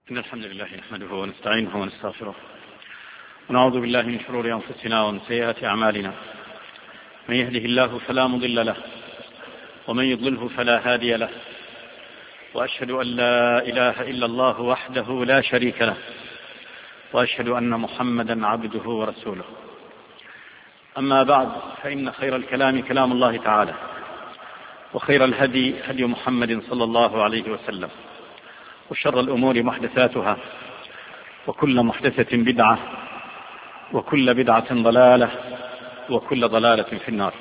إن الحمد لله نحمده ونستعينه ونستغفره ونعوذ بالله من شرور أنفسنا ومن سيئات أعمالنا. من يهده الله فلا مضل له ومن يضلله فلا هادي له، وأشهد أن لا إله إلا الله وحده لا شريك له، وأشهد أن محمدا عبده ورسوله. أما بعد، فإن خير الكلام كلام الله تعالى، وخير الهدي هدي محمد صلى الله عليه وسلم، وشر الأمور محدثاتها، وكل محدثة بدعة، وكل بدعة ضلالة، وكل ضلالة في النار.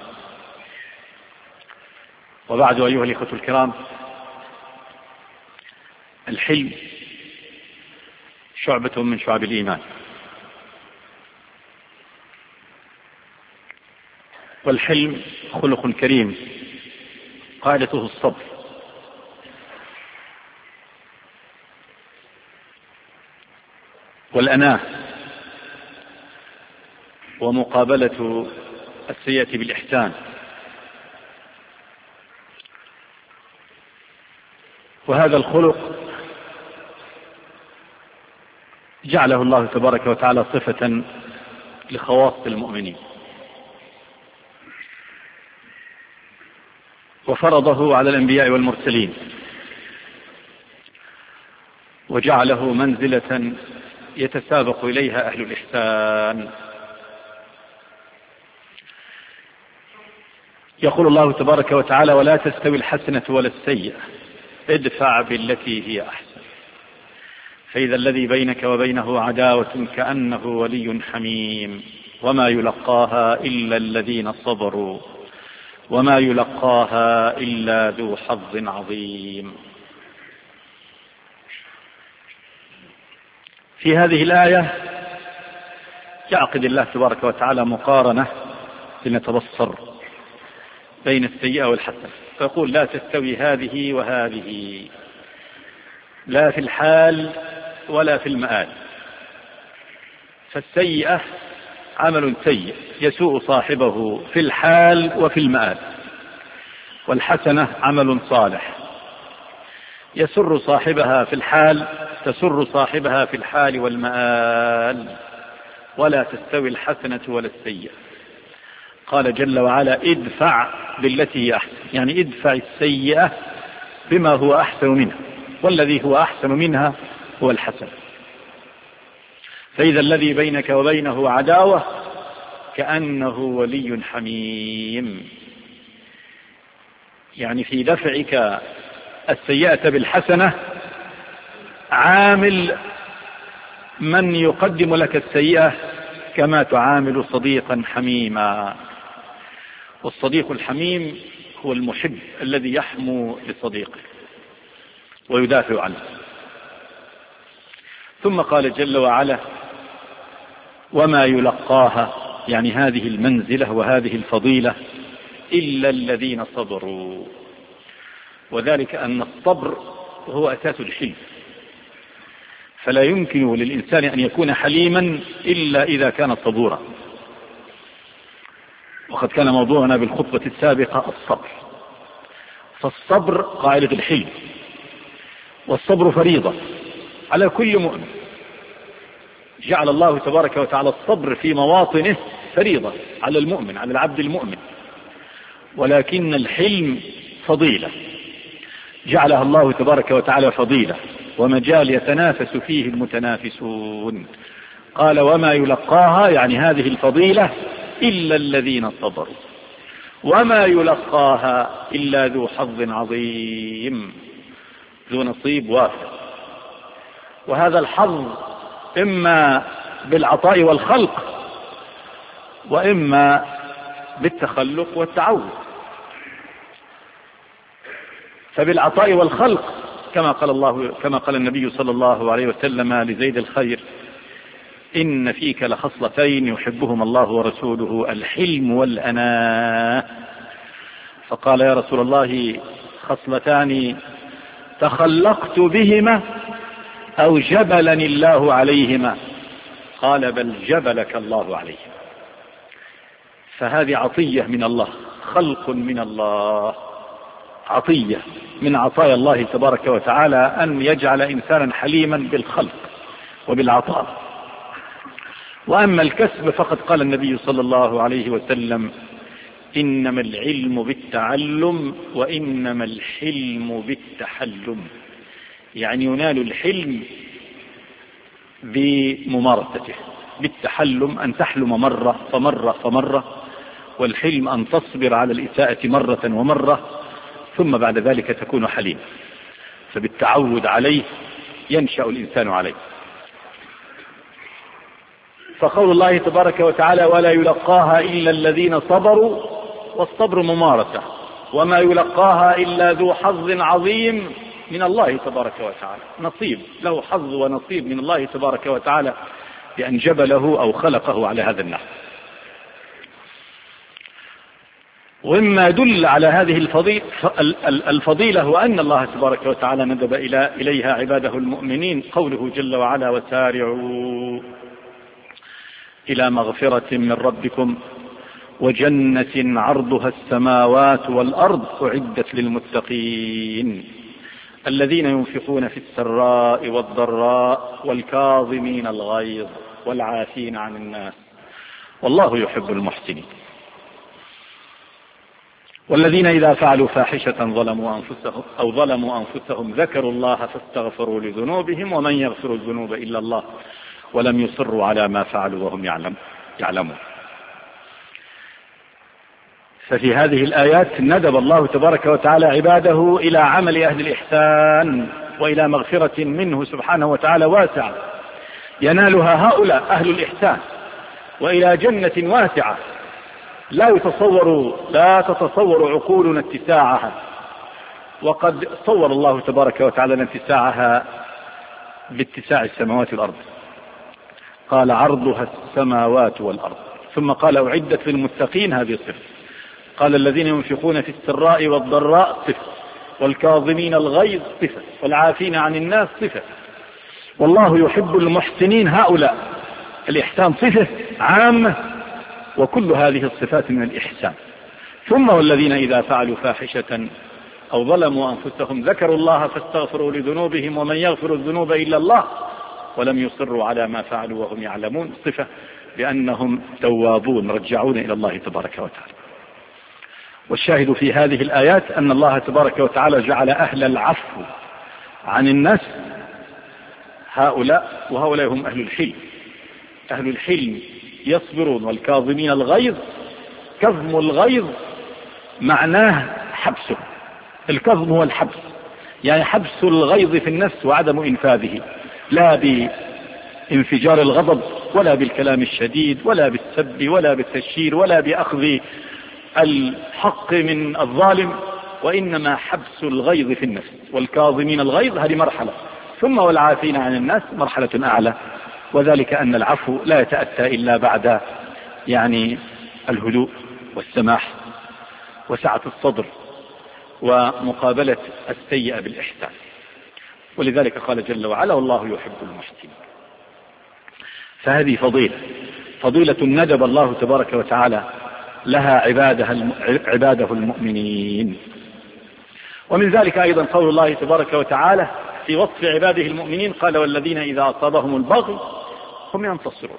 وبعد، أيها الإخوة الكرام، الحلم شعبة من شعب الإيمان، والحلم خلق كريم قاعدته الصبر، والأناة، ومقابلة السيئة بالإحسان. وهذا الخلق جعله الله تبارك وتعالى صفة لخواص المؤمنين، وفرضه على الأنبياء والمرسلين، وجعله منزلة يتسابق إليها أهل الإحسان. يقول الله تبارك وتعالى: ولا تستوي الحسنة ولا السيئة، ادفع بالتي هي أحسن، فإذا الذي بينك وبينه عداوة كأنه ولي حميم، وما يلقاها إلا الذين صبروا، وما يلقاها إلا ذو حظ عظيم. في هذه الآية يعقد الله تبارك وتعالى مقارنة لنتبصر بين السيئة والحسنة، فيقول: لا تستوي هذه وهذه، لا في الحال ولا في المآل. فالسيئة عمل سيء يسوء صاحبه في الحال وفي المآل، والحسنة عمل صالح يسر صاحبها في الحال، تسر صاحبها في الحال والمآل. ولا تستوي الحسنة ولا السيئة. قال جل وعلا: ادفع بالتي هي أحسن، يعني ادفع السيئة بما هو أحسن منها، والذي هو أحسن منها هو الحسن. فإذا الذي بينك وبينه عداوة كأنه ولي حميم، يعني في دفعك السيئة بالحسنة عامل من يقدم لك السيئة كما تعامل صديقا حميما. والصديق الحميم هو المحب الذي يحمو لصديقه ويدافع عنه. ثم قال جل وعلا: وما يلقاها، يعني هذه المنزلة وهذه الفضيلة، إلا الذين صبروا. وذلك أن الصبر هو أساس الحلم، فلا يمكن للإنسان أن يكون حليما إلا إذا كان صبورا. وقد كان موضوعنا بالخطبة السابقة الصبر، فالصبر قاعدة الحلم، والصبر فريضة على كل مؤمن. جعل الله تبارك وتعالى الصبر في مواطنه فريضة على المؤمن، على العبد المؤمن، ولكن الحلم فضيلة جعلها الله تبارك وتعالى فضيلة ومجال يتنافس فيه المتنافسون. قال: وما يلقاها، يعني هذه الفضيلة، إلا الذين صبروا، وما يلقاها إلا ذو حظ عظيم، ذو نصيب وافر. وهذا الحظ إما بالعطاء والخلق، وإما بالتخلق والتعود. فبالعطاء والخلق كما قال النبي صلى الله عليه وسلم لزيد الخير: إن فيك لخصلتين يحبهما الله ورسوله، الحلم والأناة. فقال: يا رسول الله، خصلتان تخلقت بهما أو جبلني الله عليهما؟ قال: بل جبلك الله عليهما. فهذه عطية من الله، خلق من الله. عطية من عطايا الله تبارك وتعالى أن يجعل إنسانا حليما بالخلق وبالعطاء. وأما الكسب فقد قال النبي صلى الله عليه وسلم: إنما العلم بالتعلم وإنما الحلم بالتحلم. يعني ينال الحلم بممارسته، بالتحلم أن تحلم مرة فمرة فمرة، والحلم أن تصبر على الإساءة مرة ومرة ثم بعد ذلك تكون حليم. فبالتعود عليه ينشأ الإنسان عليه. فقول الله تبارك وتعالى: ولا يلقاها إلا الذين صبروا، والصبر ممارسة، وما يلقاها إلا ذو حظ عظيم من الله تبارك وتعالى، نصيب له، حظ ونصيب من الله تبارك وتعالى بأن جبله أو خلقه على هذا النحو. ومما يدل على هذه الفضيلة هو أن الله تبارك وتعالى ندب إليها عباده المؤمنين، قوله جل وعلا: وسارعوا إلى مغفرة من ربكم وجنة عرضها السماوات والأرض أعدت للمتقين الذين ينفقون في السراء والضراء والكاظمين الغيظ والعافين عن الناس والله يحب المحسنين. والذين إذا فعلوا فاحشة ظلموا أنفسهم ذكروا الله فاستغفروا لذنوبهم ومن يغفر الذنوب إلا الله ولم يصروا على ما فعلوا وهم يعلمون. ففي هذه الآيات ندب الله تبارك وتعالى عباده إلى عمل أهل الإحسان وإلى مغفرة منه سبحانه وتعالى واسعة ينالها هؤلاء أهل الإحسان، وإلى جنة واسعة لا تتصور عقولنا اتساعها، وقد صور الله تبارك وتعالى اتساعها باتساع السماوات والأرض. قال: عرضها السماوات والأرض، ثم قال: أعدت للمتقين، هذه الصفة. قال: الذين ينفقون في السراء والضراء، صفة. والكاظمين الغيظ، صفة. والعافين عن الناس، صفة. والله يحب المحسنين، هؤلاء الإحسان صفة عامة، وكل هذه الصفات من الإحسان. ثم والذين إذا فعلوا فاحشة أو ظلموا أنفسهم ذكروا الله فاستغفروا لذنوبهم ومن يغفر الذنوب إلا الله ولم يصروا على ما فعلوا وهم يعلمون، صفة بأنهم توابون رجعون إلى الله تبارك وتعالى. والشاهد في هذه الآيات أن الله تبارك وتعالى جعل أهل العفو عن الناس هؤلاء، وهؤلاء هم أهل الحلم. أهل الحلم يصبرون. والكاظمين الغيظ، كظم الغيظ معناه حبسه. الكظم هو الحبس، يعني حبس الغيظ في النفس وعدم إنفاذه، لا بانفجار الغضب ولا بالكلام الشديد ولا بالسب ولا بالتشهير ولا بأخذ الحق من الظالم، وإنما حبس الغيظ في النفس. والكاظمين الغيظ هذه مرحلة، ثم والعافين عن الناس مرحلة أعلى، وذلك أن العفو لا يتأتى إلا بعد الهدوء والسماح وسعة الصدر ومقابلة السيئة بالإحسان. ولذلك قال جل وعلا: والله يحب المحسنين. فهذه فضيلة ندب الله تبارك وتعالى لها عباده المؤمنين. ومن ذلك أيضا قول الله تبارك وتعالى في وصف عباده المؤمنين: قال: والذين إذا أصابهم البغي هم ينتصرون.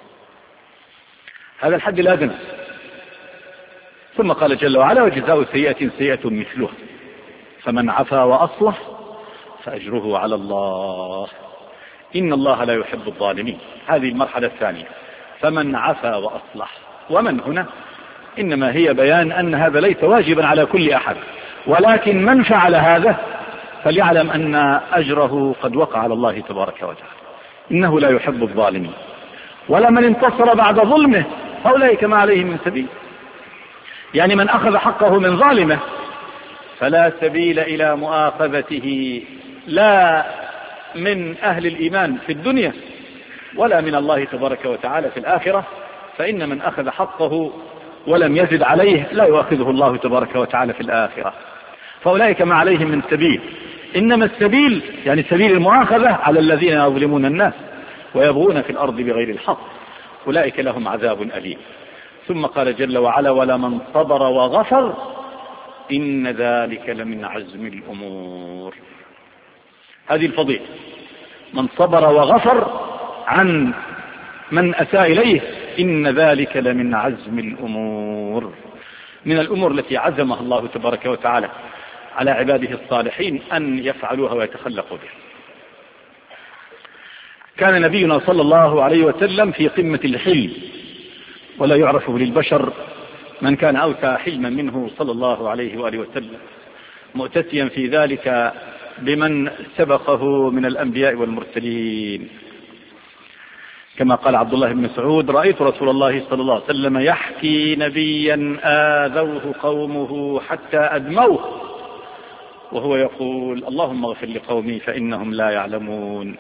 هذا الحد الأدنى. ثم قال جل وعلا: وجزاء سيئة سيئة مثلها فمن عفا وأصلح فأجره على الله إن الله لا يحب الظالمين. هذه المرحلة الثانية، فمن عفا وأصلح. ومن هنا إنما هي بيان أن هذا ليس واجبا على كل أحد، ولكن من فعل هذا فليعلم أن أجره قد وقع على الله تبارك وتعالى، إنه لا يحب الظالمين. ولمن انتصر بعد ظلمه فأولئك ما عليهم من سبيل. يعني من أخذ حقه من ظالمه فلا سبيل إلى مؤاخذته، لا من أهل الإيمان في الدنيا ولا من الله تبارك وتعالى في الآخرة. فإن من أخذ حقه ولم يزد عليه لا يؤاخذه الله تبارك وتعالى في الآخرة، فأولئك ما عليهم من سبيل. إنما السبيل يعني سبيل المؤاخذة على الذين يظلمون الناس ويبغون في الأرض بغير الحق، أولئك لهم عذاب أليم. ثم قال جل وعلا: ولمن صبر وغفر إن ذلك لمن عزم الأمور. هذه الفضيلة، من صبر وغفر عن من أساء إليه إن ذلك لمن عزم الأمور، من الأمور التي عزمها الله تبارك وتعالى على عباده الصالحين أن يفعلوها ويتخلقوا بها. كان نبينا صلى الله عليه وسلم في قمة الحلم، ولا يعرف للبشر من كان أوسع حلما منه صلى الله عليه وآله وسلم، مؤتسيا في ذلك بمن سبقه من الأنبياء والمرسلين، كما قال عبد الله بن مسعود: رأيت رسول الله صلى الله عليه وسلم يحكي نبيا آذوه قومه حتى أدموه وهو يقول: اللهم اغفر لقومي فإنهم لا يعلمون.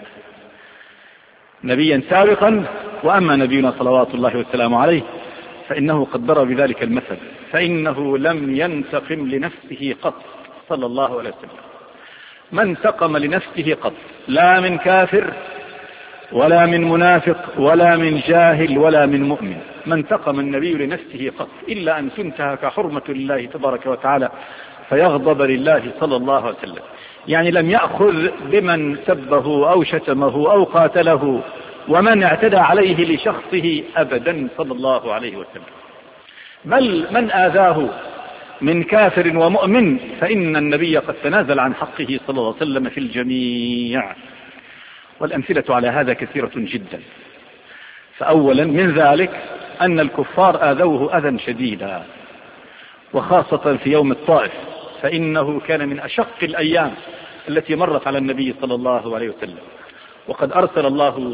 نبيا سابقا. وأما نبينا صلوات الله والسلام عليه فإنه قد ضرب بذلك المثل، فإنه لم ينتقم لنفسه قط صلى الله عليه وسلم، ما انتقم لنفسه قط، لا من كافر ولا من منافق ولا من جاهل ولا من مؤمن، ما انتقم النبي لنفسه قط إلا أن تنتهك حرمة الله تبارك وتعالى فيغضب لله صلى الله عليه وسلم. يعني لم يأخذ بمن سبه أو شتمه أو قاتله ومن اعتدى عليه لشخصه أبدا صلى الله عليه وسلم، بل من آذاه من كافر ومؤمن فإن النبي قد تنازل عن حقه صلى الله عليه وسلم في الجميع. والأمثلة على هذا كثيرة جدا. فأولا من ذلك أن الكفار آذوه أذى شديدا، وخاصة في يوم الطائف، فإنه كان من أشق الأيام التي مرت على النبي صلى الله عليه وسلم، وقد أرسل الله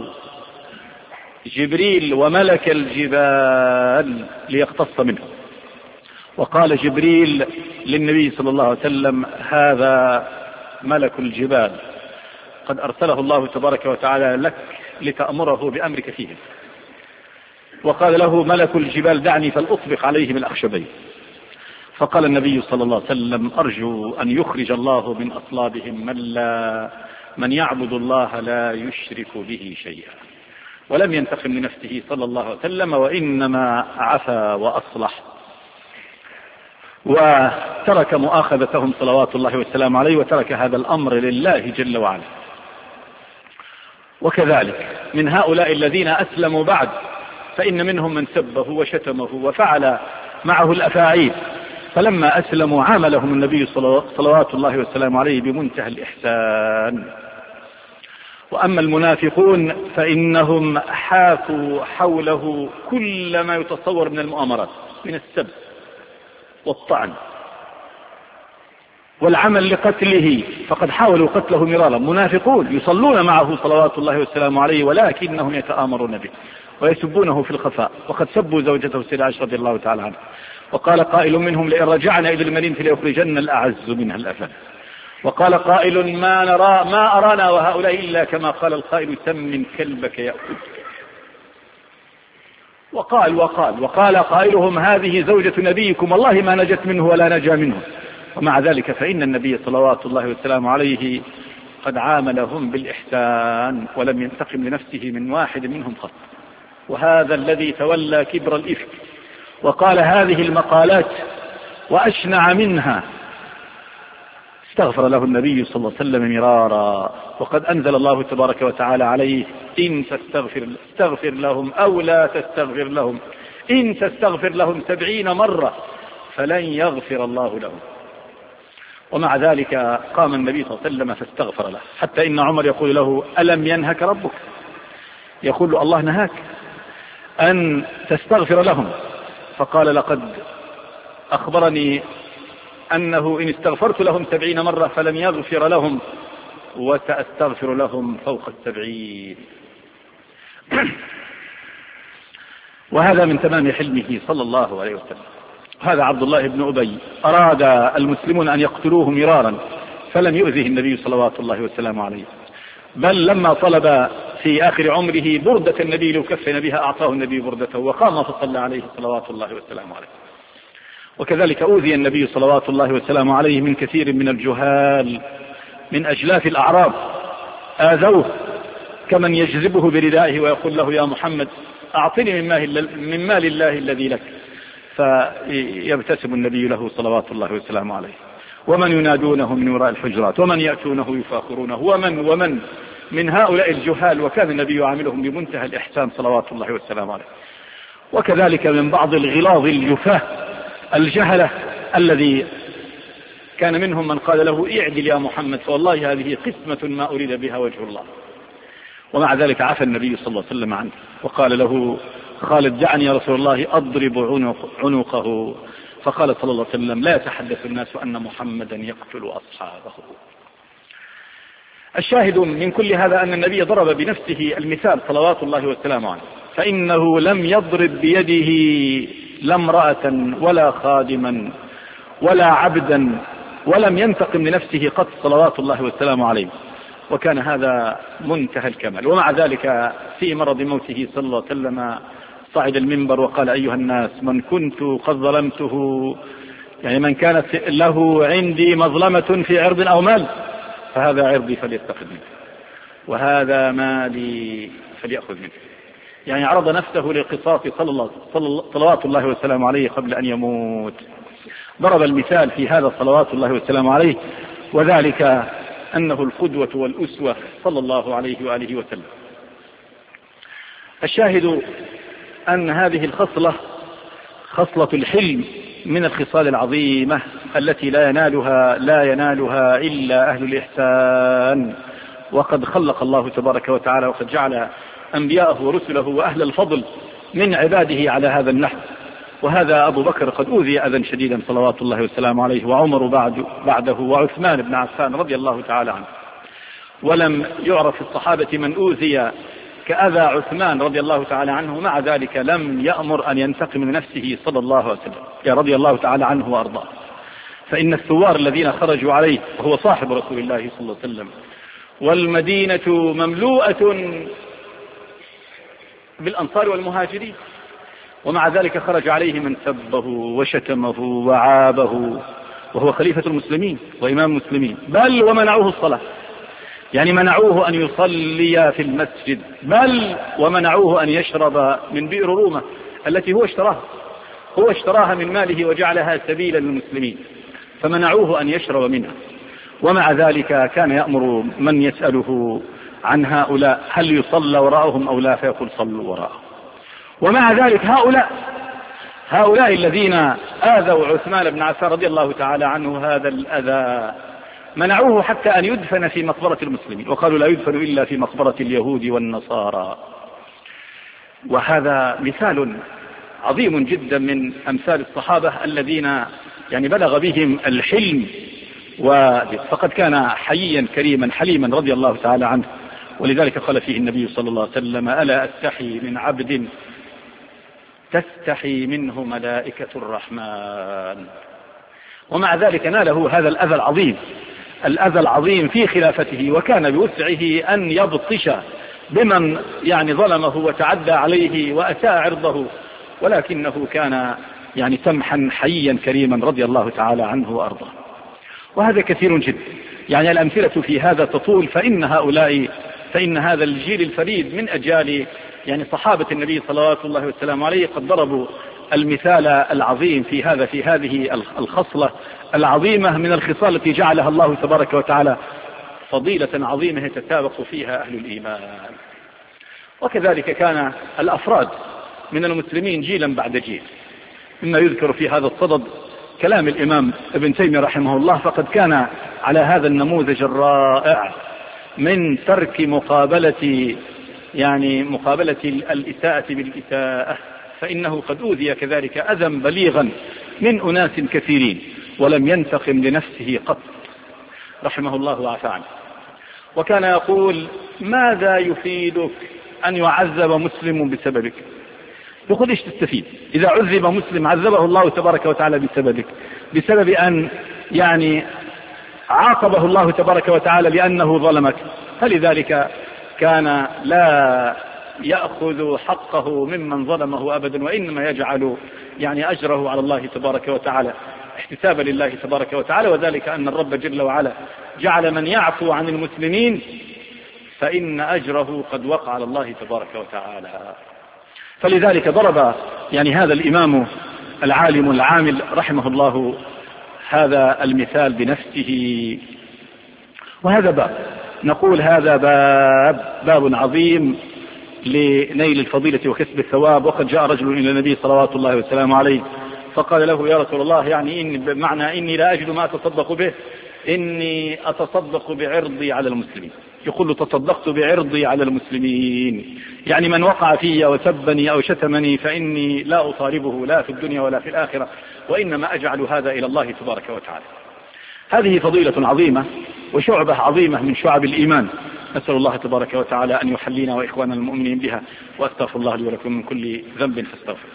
جبريل وملك الجبال ليقتص منه، وقال جبريل للنبي صلى الله عليه وسلم: هذا ملك الجبال قد أرسله الله تبارك وتعالى لك لتأمره بأمرك فيهم. وقال له ملك الجبال: دعني فلأطبق عليهم الأخشبين. فقال النبي صلى الله عليه وسلم: أرجو أن يخرج الله من أصلابهم من يعبد الله لا يشرك به شيئا. ولم ينتقم لنفسه صلى الله عليه وسلم، وإنما عفا وأصلح، وترك مؤاخذتهم صلوات الله والسلام عليه، وترك هذا الأمر لله جل وعلا. وكذلك من هؤلاء الذين أسلموا بعد فإن منهم من سبه وشتمه وفعل معه الأفاعيل، فلما أسلموا عاملهم النبي صلوات الله والسلام عليه بمنتهى الإحسان. وأما المنافقون فإنهم حاكوا حوله كل ما يتصور من المؤامرات، من السب والطعن والعمل لقتله، فقد حاولوا قتله مرارا. منافقون يصلون معه صلوات الله والسلام عليه، ولكنهم يتآمرون به ويسبونه في الخفاء. وقد سبوا زوجته السيدة عائشة رضي الله تعالى عنها، وقال قائل منهم: لئن رجعنا إلى المدينة ليخرجن الأعز منها الأذل. وقال قائل: ما أرانا وهؤلاء إلا كما قال القائل: سمن كلبك يأكلك. وقال قائلهم: هذه زوجة نبيكم والله ما نجت منه ولا نجا منه. ومع ذلك فإن النبي صلوات الله والسلام عليه قد عاملهم بالإحسان، ولم ينتقم لنفسه من واحد منهم قط. وهذا الذي تولى كبر الإفك وقال هذه المقالات وأشنع منها استغفر له النبي صلى الله عليه وسلم مرارا، وقد أنزل الله تبارك وتعالى عليه: إن تستغفر لهم أو لا تستغفر لهم، إن تستغفر لهم 70 مرة فلن يغفر الله لهم. ومع ذلك قام النبي صلى الله عليه وسلم فاستغفر له، حتى إن عمر يقول له: ألم ينهك ربك؟ يقول له: الله نهاك أن تستغفر لهم. فقال: لقد أخبرني أنه إن استغفرت لهم 70 مرة فلم يغفر لهم، وسأستغفر لهم فوق 70. وهذا من تمام حلمه صلى الله عليه وسلم. هذا عبد الله بن أبي أراد المسلمون أن يقتلوه مرارا فلم يؤذه النبي صلوات الله والسلام عليه، بل لما طلب في آخر عمره بردة النبي ليكفن بها أعطاه النبي بردته، وقام فصلى عليه صلوات الله والسلام عليه. وكذلك أوذي النبي صلوات الله والسلام عليه من كثير من الجهال من أجلاف الأعراب، آذوه كمن يجذبه بردائه ويقول له: يا محمد أعطني من مال الله الذي لك، فيبتسم النبي له صلوات الله وسلامه عليه. ومن ينادونه من وراء الحجرات، ومن يأتونه يفاخرونه، ومن من هؤلاء الجهال، وكان النبي يعاملهم بمنتهى الإحسان صلوات الله وسلامه عليه. وكذلك من بعض الغلاظ الجفاه الجهلة الذي كان منهم من قال له اعدل يا محمد، فوالله هذه قسمة ما أريد بها وجه الله. ومع ذلك عفى النبي صلى الله عليه وسلم عنه وقال له خالد دعني يا رسول الله أضرب عنقه، فقال صلى الله عليه وسلم لا يتحدث الناس أن محمدا يقتل أصحابه. الشاهد من كل هذا أن النبي ضرب بنفسه المثال صلوات الله وسلامه عليه، فإنه لم يضرب بيده لا امرأة ولا خادما ولا عبدا، ولم ينتقم لنفسه قط صلوات الله وسلامه عليه، وكان هذا منتهى الكمال. ومع ذلك في مرض موته صلى الله عليه وسلم صعد المنبر وقال أيها الناس من كنت قد ظلمته، يعني من كانت له عندي مظلمة في عرض أو مال فهذا عرضي فليتخذ منه، وهذا مالي فليأخذ منه. يعني عرض نفسه للقصاص صلوات الله وسلامه عليه قبل أن يموت. ضرب المثال في هذا صلوات الله وسلامه عليه، وذلك أنه القدوة والأسوة صلى الله عليه وآله وسلم. الشاهد أن هذه الخصلة خصلة الحلم من الخصال العظيمة التي لا ينالها إلا أهل الإحسان. وقد خلق الله تبارك وتعالى وقد جعل أنبياءه ورسله وأهل الفضل من عباده على هذا النحو. وهذا أبو بكر قد أوذي أذى شديدا صلوات الله وسلامه عليه، وعمر بعده، وعثمان بن عفان رضي الله تعالى عنه. ولم يعرف الصحابة من أوذي كأذى عثمان رضي الله تعالى عنه، مع ذلك لم يأمر أن ينتقم من نفسه صلى الله عليه وسلم رضي الله تعالى عنه وأرضاه. فإن الثوار الذين خرجوا عليه وهو صاحب رسول الله صلى الله عليه وسلم، والمدينة مملوءة بالأنصار والمهاجرين، ومع ذلك خرج عليه من سبه وشتمه وعابه وهو خليفة المسلمين وإمام المسلمين، بل ومنعوه الصلاة، يعني منعوه أن يصلي في المسجد، بل ومنعوه أن يشرب من بئر رومة التي هو اشتراها من ماله وجعلها سبيلا للمسلمين، فمنعوه أن يشرب منها. ومع ذلك كان يأمر من يسأله عن هؤلاء هل يصلى وراءهم أو لا فيقول صلوا وراءهم. ومع ذلك هؤلاء الذين آذوا عثمان بن عفان رضي الله تعالى عنه هذا الأذى منعوه حتى أن يدفن في مقبرة المسلمين، وقالوا لا يدفن إلا في مقبرة اليهود والنصارى. وهذا مثال عظيم جدا من أمثال الصحابة الذين يعني بلغ بهم الحلم، فقد كان حييا كريما حليما رضي الله تعالى عنه. ولذلك قال فيه النبي صلى الله عليه وسلم ألا أستحي من عبد تستحي منه ملائكة الرحمن. ومع ذلك ناله هذا الأذى العظيم في خلافته، وكان بوسعه أن يبطش بمن يعني ظلمه وتعدى عليه وأساء عرضه، ولكنه كان يعني سمحا حيا كريما رضي الله تعالى عنه وأرضاه. وهذا كثير جدا، يعني الأمثلة في هذا تطول، فإن هذا الجيل الفريد من أجيال يعني صحابة النبي صلوات الله وسلامه عليه قد ضربوا المثال العظيم في هذه الخصلة العظيمة من الخصال التي جعلها الله تبارك وتعالى فضيلة عظيمة يتسابق فيها أهل الإيمان. وكذلك كان الأفراد من المسلمين جيلا بعد جيل. مما يذكر في هذا الصدد كلام الإمام ابن تيمية رحمه الله، فقد كان على هذا النموذج الرائع من ترك مقابلة الإساءة بالإساءة، فإنه قد أوذي كذلك أذى بليغا من أناس كثيرين ولم ينتقم لنفسه قط رحمه الله وعفى عنه. وكان يقول ماذا يفيدك أن يعذب مسلم بسببك؟ يقول ايش تستفيد إذا عذب مسلم عذبه الله تبارك وتعالى بسببك، بسبب أن يعني عاقبه الله تبارك وتعالى لأنه ظلمك. فلذلك كان لا يأخذ حقه ممن ظلمه أبدا، وإنما يجعل يعني أجره على الله تبارك وتعالى احتسابا لله تبارك وتعالى. وذلك أن الرب جل وعلا جعل من يعفو عن المسلمين فإن أجره قد وقع على الله تبارك وتعالى. فلذلك ضرب يعني هذا الإمام العالم العامل رحمه الله هذا المثال بنفسه. وهذا باب، نقول هذا باب عظيم لنيل الفضيلة وكسب الثواب. وقد جاء رجل إلى النبي صلوات الله وسلامه عليه فقال له: يا رسول الله، يعني بمعنى إني لا أجد ما أتصدق به، إني أتصدق بعرضي على المسلمين. يقول له: تصدقت بعرضي على المسلمين، يعني من وقع في وسبني أو شتمني فإني لا أطالبه لا في الدنيا ولا في الآخرة، وإنما أجعل هذا إلى الله تبارك وتعالى. هذه فضيلة عظيمة وشعبة عظيمة من شعب الإيمان. نسأل الله تبارك وتعالى أن يحلينا وإخواننا المؤمنين بها، وأستغفر الله لي ولكم من كل ذنب فاستغفر.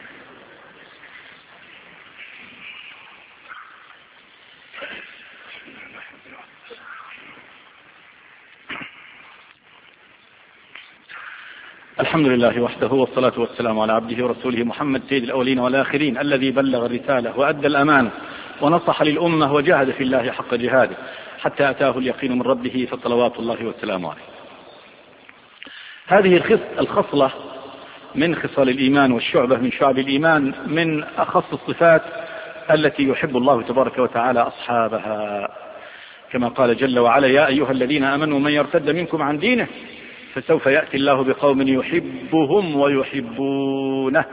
الحمد لله وحده، والصلاة والسلام على عبده ورسوله محمد سيد الأولين والآخرين، الذي بلغ الرسالة وأدى الأمانة ونصح للأمة وجاهد في الله حق جهاده حتى أتاه اليقين من ربه، فصلوات الله والسلام عليه. هذه الخصلة من خصال الإيمان والشعبة من شعب الإيمان من أخص الصفات التي يحب الله تبارك وتعالى أصحابها، كما قال جل وعلا: يا أيها الذين آمنوا من يرتد منكم عن دينه فسوف يأتي الله بقوم يحبهم ويحبونه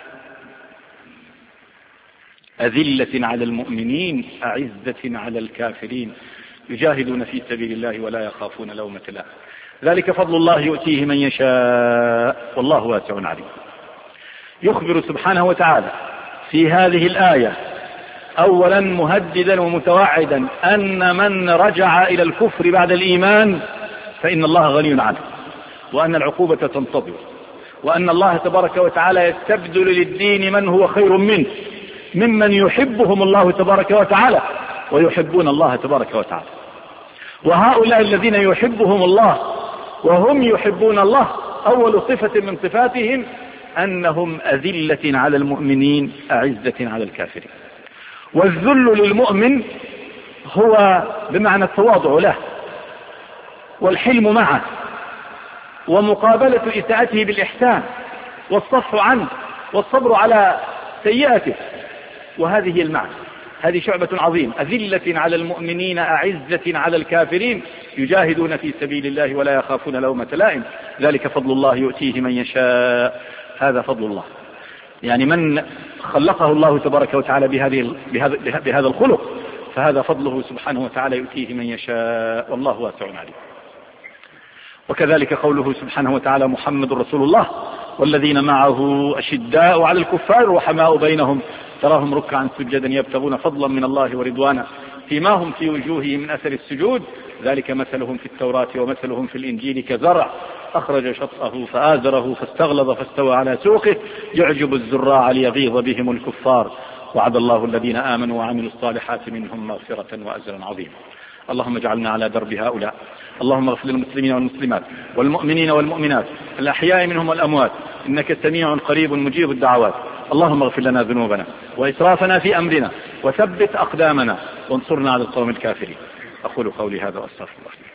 أذلة على المؤمنين أعزة على الكافرين يجاهدون في سبيل الله ولا يخافون لومة لائم ذلك فضل الله يؤتيه من يشاء والله واسع عليم. يخبر سبحانه وتعالى في هذه الآية أولا مهددا ومتوعدا أن من رجع إلى الكفر بعد الإيمان فإن الله غني عنه، وأن العقوبة تنتظر، وأن الله تبارك وتعالى يستبدل للدين من هو خير منه ممن يحبهم الله تبارك وتعالى ويحبون الله تبارك وتعالى. وهؤلاء الذين يحبهم الله وهم يحبون الله أول صفة من صفاتهم أنهم أذلة على المؤمنين أعزة على الكافرين. والذل للمؤمن هو بمعنى التواضع له والحلم معه ومقابلة إساءته بالإحسان والصفح عنه والصبر على سيئاته، وهذه المعنى. هذه شعبة عظيمة، أذلة على المؤمنين أعزة على الكافرين يجاهدون في سبيل الله ولا يخافون لومة لائم ذلك فضل الله يؤتيه من يشاء. هذا فضل الله، يعني من خلقه الله تبارك وتعالى بهذا الخلق فهذا فضله سبحانه وتعالى يؤتيه من يشاء والله واسع عليم. وكذلك قوله سبحانه وتعالى: محمد رسول الله والذين معه أشداء على الكفار رحماء بينهم تراهم ركعا سجدا يبتغون فضلا من الله ورضوانا فيما هم في وجوههم من أثر السجود ذلك مثلهم في التوراة ومثلهم في الإنجيل كزرع أخرج شطأه فآزره فاستغلظ فاستوى على سوقه يعجب الزراع ليغيظ بهم الكفار وعد الله الذين آمنوا وعملوا الصالحات منهم مغفرة وأجرا عظيما. اللهم اجعلنا على درب هؤلاء. اللهم اغفر للمسلمين والمسلمات والمؤمنين والمؤمنات الأحياء منهم والأموات إنك سميع قريب مجيب الدعوات. اللهم اغفر لنا ذنوبنا وإسرافنا في أمرنا وثبت أقدامنا وانصرنا على القوم الكافرين. أقول قولي هذا وأستغفر الله.